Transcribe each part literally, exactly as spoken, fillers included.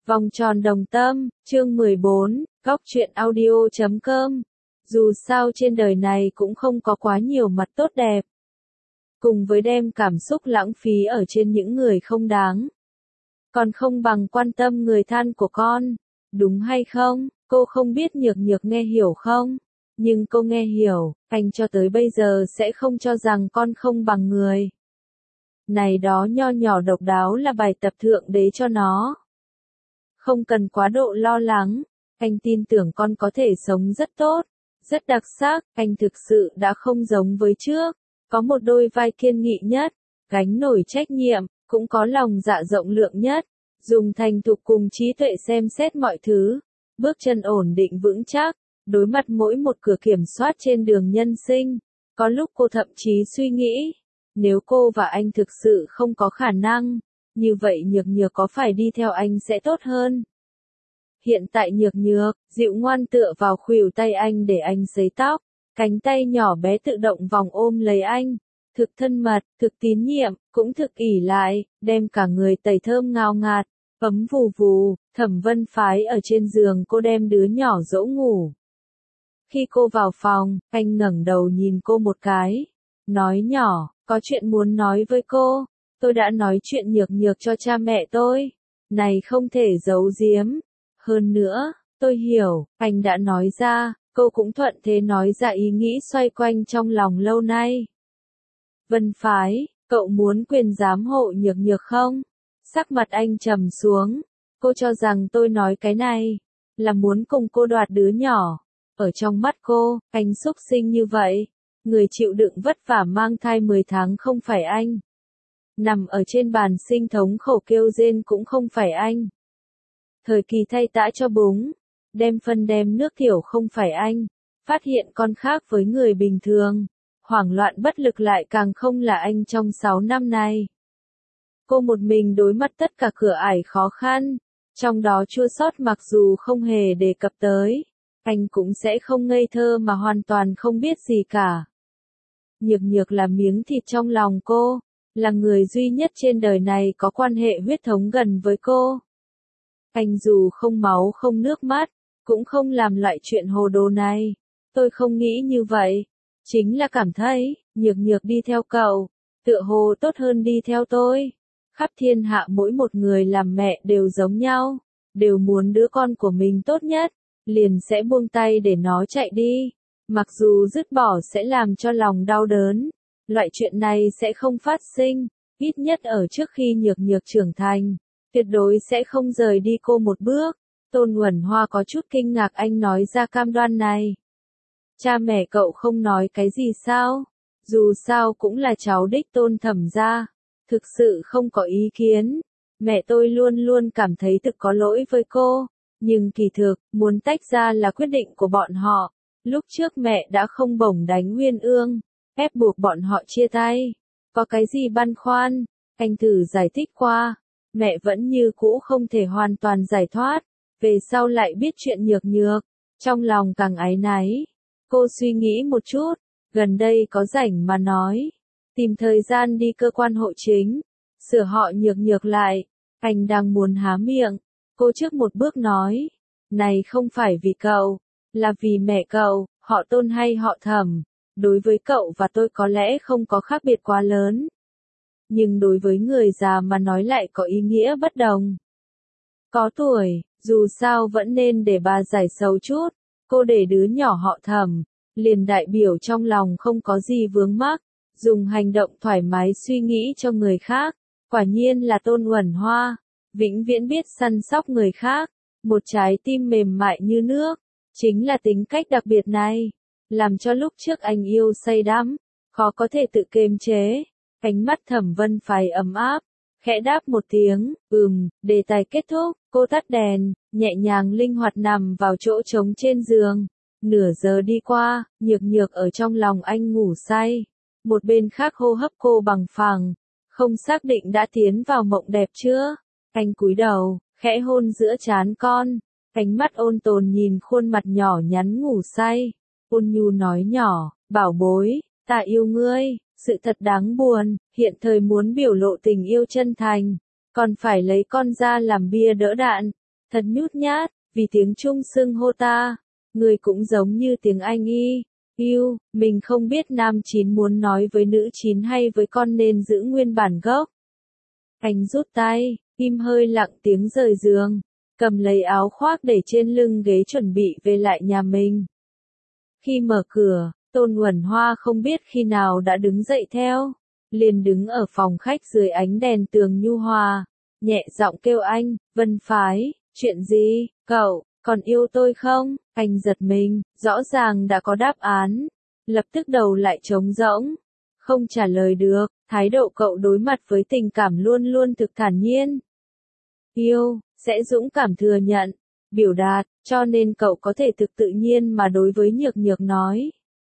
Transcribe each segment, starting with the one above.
Vòng tròn đồng tâm, chương mười bốn, góc truyện audio chấm com. Dù sao trên đời này cũng không có quá nhiều mặt tốt đẹp. Cùng với đem cảm xúc lãng phí ở trên những người không đáng. Còn không bằng quan tâm người thân của con. Đúng hay không? Cô không biết Nhược Nhược nghe hiểu không? Nhưng cô nghe hiểu, anh cho tới bây giờ sẽ không cho rằng con không bằng người. Này đó nho nhỏ độc đáo là bài tập thượng đế cho nó. Không cần quá độ lo lắng, anh tin tưởng con có thể sống rất tốt, rất đặc sắc, anh thực sự đã không giống với trước, có một đôi vai kiên nghị nhất, gánh nổi trách nhiệm, cũng có lòng dạ rộng lượng nhất, dùng thành thục cùng trí tuệ xem xét mọi thứ, bước chân ổn định vững chắc, đối mặt mỗi một cửa kiểm soát trên đường nhân sinh, có lúc cô thậm chí suy nghĩ, nếu cô và anh thực sự không có khả năng, như vậy Nhược Nhược có phải đi theo anh sẽ tốt hơn. Hiện tại Nhược Nhược, dịu ngoan tựa vào khuỷu tay anh để anh sấy tóc, cánh tay nhỏ bé tự động vòng ôm lấy anh, thực thân mật, thực tín nhiệm, cũng thực ỷ lại, đem cả người tẩy thơm ngào ngạt, ấm vù vù, Thẩm Vân phái ở trên giường cô đem đứa nhỏ dỗ ngủ. Khi cô vào phòng, anh ngẩng đầu nhìn cô một cái, nói nhỏ, có chuyện muốn nói với cô. Tôi đã nói chuyện Nhược Nhược cho cha mẹ tôi. Này không thể giấu giếm. Hơn nữa, tôi hiểu, anh đã nói ra, cô cũng thuận thế nói ra ý nghĩ xoay quanh trong lòng lâu nay. Vân phái, cậu muốn quyền giám hộ Nhược Nhược không? Sắc mặt anh trầm xuống. Cô cho rằng tôi nói cái này, là muốn cùng cô đoạt đứa nhỏ. Ở trong mắt cô, anh xúc sinh như vậy. Người chịu đựng vất vả mang thai mười tháng không phải anh. Nằm ở trên bàn sinh thống khổ kêu rên cũng không phải anh. Thời kỳ thay tã cho búng, đem phân đem nước tiểu không phải anh. Phát hiện con khác với người bình thường, hoảng loạn bất lực lại càng không là anh trong sáu năm nay. Cô một mình đối mặt tất cả cửa ải khó khăn, trong đó chua xót mặc dù không hề đề cập tới, anh cũng sẽ không ngây thơ mà hoàn toàn không biết gì cả. Nhược Nhược là miếng thịt trong lòng cô. Là người duy nhất trên đời này có quan hệ huyết thống gần với cô. Anh dù không máu không nước mắt, cũng không làm loại chuyện hồ đồ này. Tôi không nghĩ như vậy. Chính là cảm thấy, Nhược Nhược đi theo cậu, tựa hồ tốt hơn đi theo tôi. Khắp thiên hạ mỗi một người làm mẹ đều giống nhau, đều muốn đứa con của mình tốt nhất, liền sẽ buông tay để nó chạy đi. Mặc dù dứt bỏ sẽ làm cho lòng đau đớn. Loại chuyện này sẽ không phát sinh, ít nhất ở trước khi Nhược Nhược trưởng thành, tuyệt đối sẽ không rời đi cô một bước. Tôn Uẩn Hoa có chút kinh ngạc anh nói ra cam đoan này. Cha mẹ cậu không nói cái gì sao? Dù sao cũng là cháu đích Tôn Thẩm gia, thực sự không có ý kiến. Mẹ tôi luôn luôn cảm thấy thực có lỗi với cô, nhưng kỳ thực, muốn tách ra là quyết định của bọn họ. Lúc trước mẹ đã không bổng đánh Nguyên Ương, ép buộc bọn họ chia tay. Có cái gì băn khoăn, anh thử giải thích qua, mẹ vẫn như cũ không thể hoàn toàn giải thoát, về sau lại biết chuyện Nhược Nhược, trong lòng càng áy náy. Cô suy nghĩ một chút, gần đây có rảnh mà nói, tìm thời gian đi cơ quan hộ chính, sửa họ Nhược Nhược lại, anh đang muốn há miệng, cô trước một bước nói, này không phải vì cậu, là vì mẹ cậu, họ Tôn hay họ Thẩm. Đối với cậu và tôi có lẽ không có khác biệt quá lớn. Nhưng đối với người già mà nói lại có ý nghĩa bất đồng. Có tuổi, dù sao vẫn nên để bà giải sầu chút. Cô để đứa nhỏ họ Thẩm, liền đại biểu trong lòng không có gì vướng mắc. Dùng hành động thoải mái suy nghĩ cho người khác. Quả nhiên là Tôn Uẩn Hoa. Vĩnh viễn biết săn sóc người khác. Một trái tim mềm mại như nước. Chính là tính cách đặc biệt này. Làm cho lúc trước anh yêu say đắm, khó có thể tự kiềm chế. Ánh mắt Thẩm Vân phái ấm áp, khẽ đáp một tiếng, ừm, đề tài kết thúc, cô tắt đèn, nhẹ nhàng linh hoạt nằm vào chỗ trống trên giường. Nửa giờ đi qua, Nhược Nhược ở trong lòng anh ngủ say. Một bên khác hô hấp cô bằng phẳng, không xác định đã tiến vào mộng đẹp chưa. Anh cúi đầu, khẽ hôn giữa trán con, ánh mắt ôn tồn nhìn khuôn mặt nhỏ nhắn ngủ say. Ôn nhu nói nhỏ, bảo bối, ta yêu ngươi, sự thật đáng buồn, hiện thời muốn biểu lộ tình yêu chân thành, còn phải lấy con ra làm bia đỡ đạn, thật nhút nhát, vì tiếng Trung xưng hô ta, người cũng giống như tiếng Anh y. Yêu, mình không biết nam chín muốn nói với nữ chín hay với con nên giữ nguyên bản gốc. Anh rút tay, im hơi lặng tiếng rời giường, cầm lấy áo khoác để trên lưng ghế chuẩn bị về lại nhà mình. Khi mở cửa, Tôn Uẩn Hoa không biết khi nào đã đứng dậy theo, liền đứng ở phòng khách dưới ánh đèn tường nhu hòa, nhẹ giọng kêu anh, Vân Phái, chuyện gì, cậu, còn yêu tôi không? Anh giật mình, rõ ràng đã có đáp án, lập tức đầu lại trống rỗng, không trả lời được, thái độ cậu đối mặt với tình cảm luôn luôn thực thản nhiên. Yêu, sẽ dũng cảm thừa nhận, biểu đạt, cho nên cậu có thể thực tự nhiên mà đối với Nhược Nhược nói.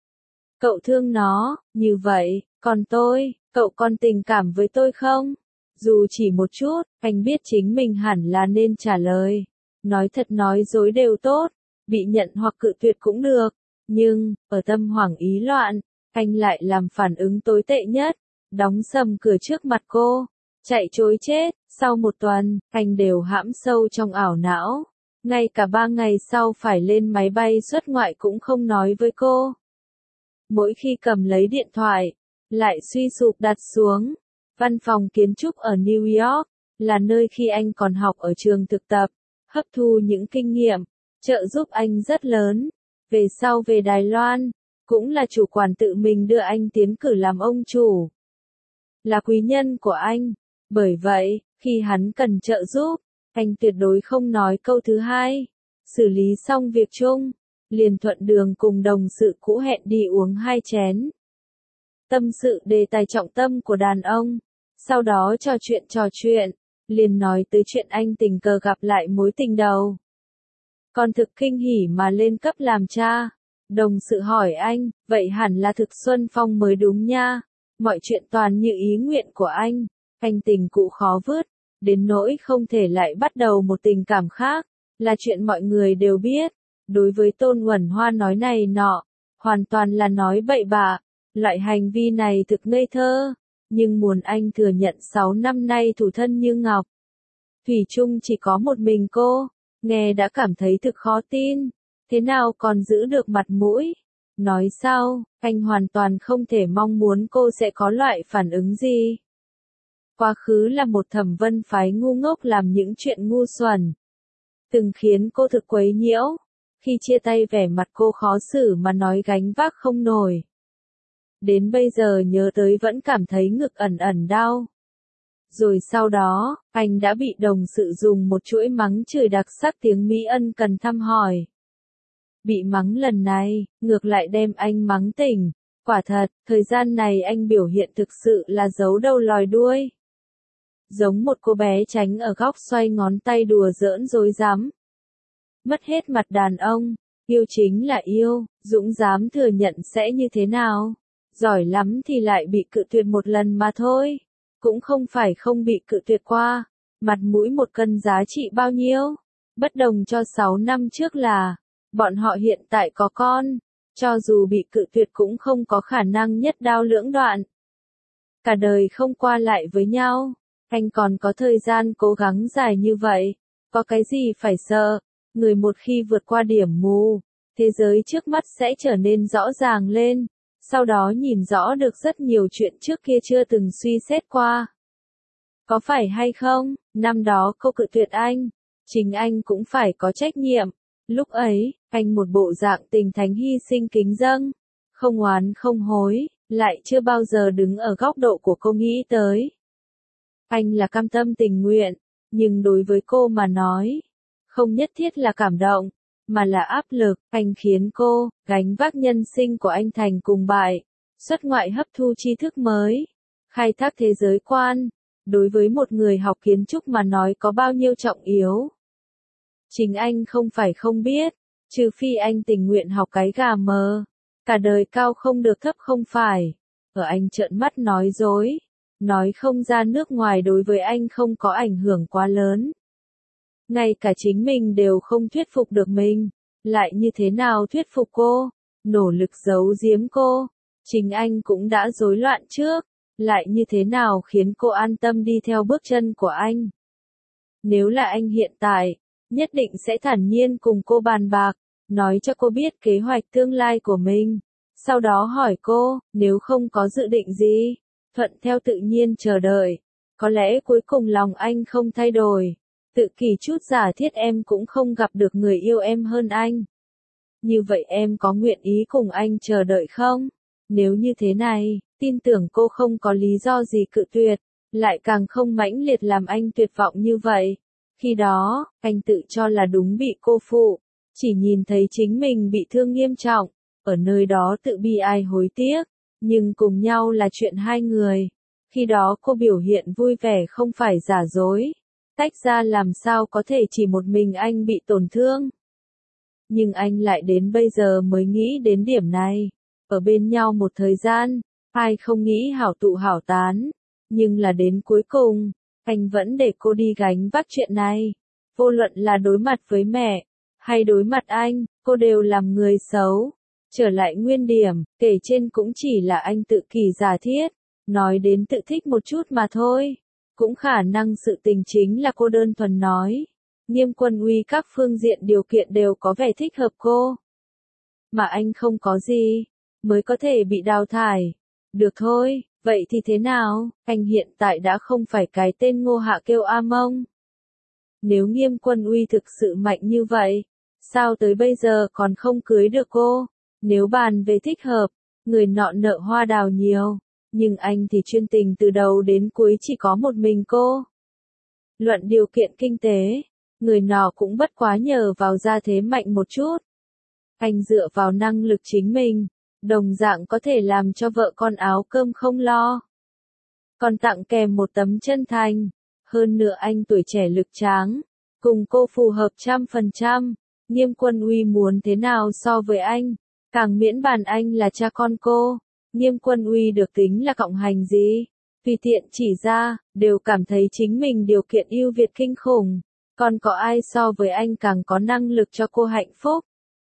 Cậu thương nó, như vậy, còn tôi, cậu còn tình cảm với tôi không? Dù chỉ một chút, anh biết chính mình hẳn là nên trả lời. Nói thật nói dối đều tốt, bị nhận hoặc cự tuyệt cũng được. Nhưng, ở tâm hoảng ý loạn, anh lại làm phản ứng tồi tệ nhất, đóng sầm cửa trước mặt cô, chạy trối chết. Sau một tuần, anh đều hãm sâu trong ảo não. Ngay cả ba ngày sau phải lên máy bay xuất ngoại cũng không nói với cô. Mỗi khi cầm lấy điện thoại, lại suy sụp đặt xuống. Văn phòng kiến trúc ở New York, là nơi khi anh còn học ở trường thực tập, hấp thu những kinh nghiệm, trợ giúp anh rất lớn. Về sau về Đài Loan, cũng là chủ quản tự mình đưa anh tiến cử làm ông chủ. Là quý nhân của anh. Bởi vậy, khi hắn cần trợ giúp, anh tuyệt đối không nói câu thứ hai. Xử lý xong việc chung, liền thuận đường cùng đồng sự cũ hẹn đi uống hai chén. Tâm sự đề tài trọng tâm của đàn ông. Sau đó trò chuyện trò chuyện, liền nói tới chuyện anh tình cờ gặp lại mối tình đầu. Còn thực kinh hỉ mà lên cấp làm cha. Đồng sự hỏi anh, vậy hẳn là thực Xuân Phong mới đúng nha. Mọi chuyện toàn như ý nguyện của anh. Anh tình cũ khó vứt, đến nỗi không thể lại bắt đầu một tình cảm khác, là chuyện mọi người đều biết. Đối với Tôn Uẩn Hoa nói này nọ, hoàn toàn là nói bậy bạ. Loại hành vi này thực ngây thơ, nhưng muốn anh thừa nhận sáu năm nay thủ thân như ngọc. Thủy chung chỉ có một mình cô, nghe đã cảm thấy thực khó tin, thế nào còn giữ được mặt mũi. Nói sau, anh hoàn toàn không thể mong muốn cô sẽ có loại phản ứng gì. Quá khứ là một Thẩm Vân Phái ngu ngốc làm những chuyện ngu xuẩn, từng khiến cô thực quấy nhiễu. Khi chia tay vẻ mặt cô khó xử mà nói gánh vác không nổi. Đến bây giờ nhớ tới vẫn cảm thấy ngực ẩn ẩn đau. Rồi sau đó, anh đã bị đồng sự dùng một chuỗi mắng chửi đặc sắc tiếng Mỹ ân cần thăm hỏi. Bị mắng lần này, ngược lại đem anh mắng tỉnh. Quả thật, thời gian này anh biểu hiện thực sự là giấu đầu lòi đuôi. Giống một cô bé tránh ở góc xoay ngón tay đùa giỡn dối dám. Mất hết mặt đàn ông, yêu chính là yêu, dũng dám thừa nhận sẽ như thế nào. Giỏi lắm thì lại bị cự tuyệt một lần mà thôi. Cũng không phải không bị cự tuyệt qua. Mặt mũi một cân giá trị bao nhiêu? Bất đồng cho sáu năm trước là, bọn họ hiện tại có con. Cho dù bị cự tuyệt cũng không có khả năng nhất đao lưỡng đoạn. Cả đời không qua lại với nhau. Anh còn có thời gian cố gắng dài như vậy. Có cái gì phải sợ? Người một khi vượt qua điểm mù, thế giới trước mắt sẽ trở nên rõ ràng lên. Sau đó nhìn rõ được rất nhiều chuyện trước kia chưa từng suy xét qua. Có phải hay không, năm đó cô cự tuyệt anh, chính anh cũng phải có trách nhiệm. Lúc ấy, anh một bộ dạng tình thánh hy sinh kính dâng, không oán không hối, lại chưa bao giờ đứng ở góc độ của cô nghĩ tới. Anh là cam tâm tình nguyện, nhưng đối với cô mà nói, không nhất thiết là cảm động, mà là áp lực. Anh khiến cô gánh vác nhân sinh của anh thành cùng bại, xuất ngoại hấp thu tri thức mới, khai thác thế giới quan. Đối với một người học kiến trúc mà nói có bao nhiêu trọng yếu. Chính anh không phải không biết, trừ phi anh tình nguyện học cái gà mờ, cả đời cao không được thấp không phải. Ở anh trợn mắt nói dối, nói không ra nước ngoài đối với anh không có ảnh hưởng quá lớn. Ngay cả chính mình đều không thuyết phục được mình, lại như thế nào thuyết phục cô, nỗ lực giấu giếm cô, chính anh cũng đã rối loạn trước, lại như thế nào khiến cô an tâm đi theo bước chân của anh. Nếu là anh hiện tại, nhất định sẽ thản nhiên cùng cô bàn bạc, nói cho cô biết kế hoạch tương lai của mình. Sau đó hỏi cô, nếu không có dự định gì, thuận theo tự nhiên chờ đợi. Có lẽ cuối cùng lòng anh không thay đổi. Tự kỷ chút giả thiết em cũng không gặp được người yêu em hơn anh. Như vậy em có nguyện ý cùng anh chờ đợi không? Nếu như thế này, tin tưởng cô không có lý do gì cự tuyệt, lại càng không mãnh liệt làm anh tuyệt vọng như vậy. Khi đó, anh tự cho là đúng bị cô phụ, chỉ nhìn thấy chính mình bị thương nghiêm trọng, ở nơi đó tự bi ai hối tiếc, nhưng cùng nhau là chuyện hai người. Khi đó cô biểu hiện vui vẻ không phải giả dối, tách ra làm sao có thể chỉ một mình anh bị tổn thương. Nhưng anh lại đến bây giờ mới nghĩ đến điểm này. Ở bên nhau một thời gian, ai không nghĩ hảo tụ hảo tán, nhưng là đến cuối cùng, anh vẫn để cô đi gánh vác chuyện này. Vô luận là đối mặt với mẹ, hay đối mặt anh, cô đều làm người xấu. Trở lại nguyên điểm, kể trên cũng chỉ là anh tự kỷ giả thiết, nói đến tự thích một chút mà thôi. Cũng khả năng sự tình chính là cô đơn thuần nói. Nghiêm Quân Uy các phương diện điều kiện đều có vẻ thích hợp cô. Mà anh không có gì, mới có thể bị đào thải. Được thôi, vậy thì thế nào, anh hiện tại đã không phải cái tên Ngô Hạ kêu A Mông. Nếu Nghiêm Quân Uy thực sự mạnh như vậy, sao tới bây giờ còn không cưới được cô? Nếu bàn về thích hợp, người nọ nợ hoa đào nhiều, nhưng anh thì chuyên tình từ đầu đến cuối chỉ có một mình cô. Luận điều kiện kinh tế, người nọ cũng bất quá nhờ vào gia thế mạnh một chút. Anh dựa vào năng lực chính mình, đồng dạng có thể làm cho vợ con áo cơm không lo. Còn tặng kèm một tấm chân thành, hơn nữa anh tuổi trẻ lực tráng, cùng cô phù hợp trăm phần trăm. Nghiêm Quân Uy muốn thế nào so với anh, càng miễn bàn anh là cha con cô. Nghiêm Quân Uy được tính là cộng hành gì? Tùy tiện chỉ ra, đều cảm thấy chính mình điều kiện ưu việt kinh khủng. Còn có ai so với anh càng có năng lực cho cô hạnh phúc?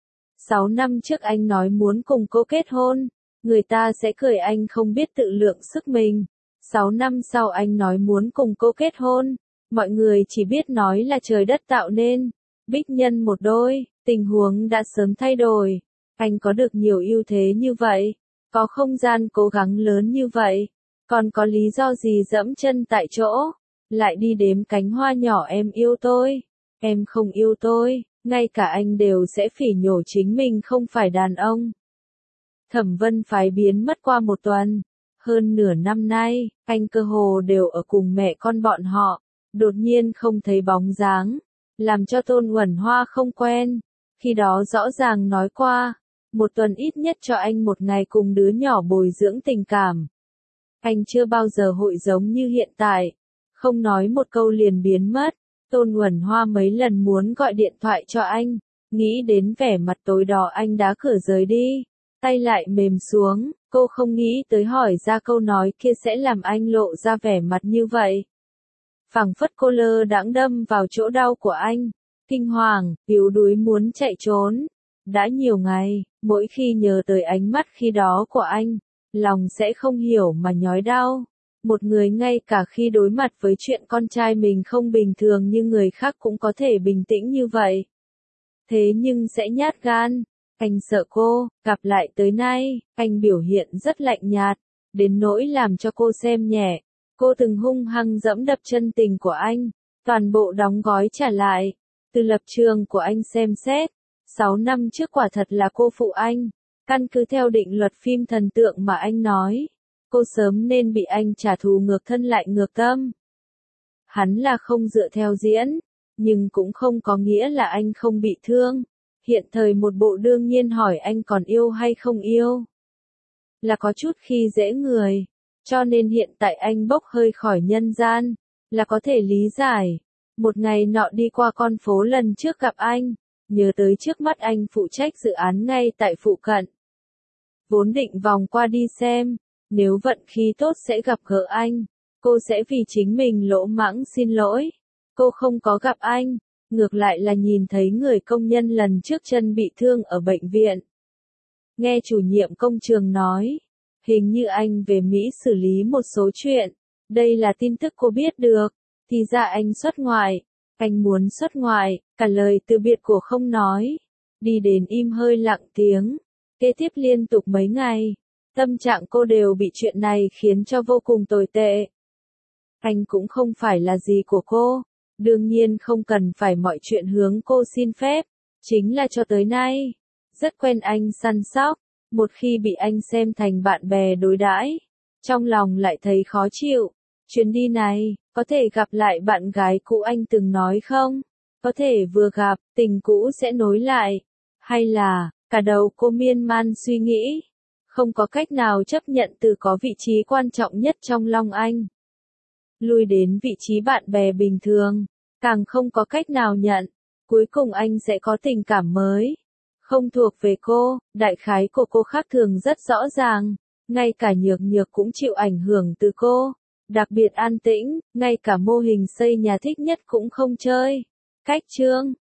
Sáu năm trước anh nói muốn cùng cô kết hôn, người ta sẽ cười anh không biết tự lượng sức mình. Sáu năm sau anh nói muốn cùng cô kết hôn, mọi người chỉ biết nói là trời đất tạo nên. Bích nhân một đôi, tình huống đã sớm thay đổi. Anh có được nhiều ưu thế như vậy, có không gian cố gắng lớn như vậy, còn có lý do gì dẫm chân tại chỗ, lại đi đếm cánh hoa nhỏ em yêu tôi, em không yêu tôi, ngay cả anh đều sẽ phỉ nhổ chính mình không phải đàn ông. Thẩm Vân phái biến mất qua một tuần, hơn nửa năm nay, anh cơ hồ đều ở cùng mẹ con bọn họ, đột nhiên không thấy bóng dáng, làm cho Tôn Uẩn Hoa không quen, khi đó rõ ràng nói qua, một tuần ít nhất cho anh một ngày cùng đứa nhỏ bồi dưỡng tình cảm. Anh chưa bao giờ hội giống như hiện tại, không nói một câu liền biến mất. Tôn Uẩn Hoa mấy lần muốn gọi điện thoại cho anh, nghĩ đến vẻ mặt tối đỏ anh đá cửa rời đi, tay lại mềm xuống, cô không nghĩ tới hỏi ra câu nói kia sẽ làm anh lộ ra vẻ mặt như vậy. Phảng phất cô lơ đãng đâm vào chỗ đau của anh, kinh hoàng, yếu đuối muốn chạy trốn. Đã nhiều ngày, mỗi khi nhớ tới ánh mắt khi đó của anh, lòng sẽ không hiểu mà nhói đau. Một người ngay cả khi đối mặt với chuyện con trai mình không bình thường như người khác cũng có thể bình tĩnh như vậy. Thế nhưng sẽ nhát gan, anh sợ cô, gặp lại tới nay, anh biểu hiện rất lạnh nhạt, đến nỗi làm cho cô xem nhẹ. Cô từng hung hăng dẫm đập chân tình của anh, toàn bộ đóng gói trả lại. Từ lập trường của anh xem xét, sáu năm trước quả thật là cô phụ anh, căn cứ theo định luật phim thần tượng mà anh nói. Cô sớm nên bị anh trả thù ngược thân lại ngược tâm. Hắn là không dựa theo diễn, nhưng cũng không có nghĩa là anh không bị thương. Hiện thời một bộ đương nhiên hỏi anh còn yêu hay không yêu. Là có chút khi dễ người, cho nên hiện tại anh bốc hơi khỏi nhân gian, là có thể lý giải. Một ngày nọ đi qua con phố lần trước gặp anh, nhớ tới trước mắt anh phụ trách dự án ngay tại phụ cận. Vốn định vòng qua đi xem. Nếu vận khí tốt sẽ gặp gỡ anh, cô sẽ vì chính mình lỗ mãng xin lỗi. Cô không có gặp anh, ngược lại là nhìn thấy người công nhân lần trước chân bị thương ở bệnh viện. Nghe chủ nhiệm công trường nói, hình như anh về Mỹ xử lý một số chuyện, đây là tin tức cô biết được, thì ra anh xuất ngoại, Anh muốn xuất ngoại, cả lời từ biệt của không nói. Đi đến im hơi lặng tiếng. Kế tiếp liên tục mấy ngày. Tâm trạng cô đều bị chuyện này khiến cho vô cùng tồi tệ. Anh cũng không phải là gì của cô. Đương nhiên không cần phải mọi chuyện hướng cô xin phép. Chính là cho tới nay. Rất quen anh săn sóc. Một khi bị anh xem thành bạn bè đối đãi, trong lòng lại thấy khó chịu. Chuyến đi này, có thể gặp lại bạn gái cũ anh từng nói không? Có thể vừa gặp, tình cũ sẽ nối lại. Hay là, cả đầu cô miên man suy nghĩ. Không có cách nào chấp nhận từ có vị trí quan trọng nhất trong lòng anh. Lui đến vị trí bạn bè bình thường, càng không có cách nào nhận. Cuối cùng anh sẽ có tình cảm mới. Không thuộc về cô, đại khái của cô khác thường rất rõ ràng. Ngay cả nhược nhược cũng chịu ảnh hưởng từ cô. Đặc biệt an tĩnh, ngay cả mô hình xây nhà thích nhất cũng không chơi. Cách chương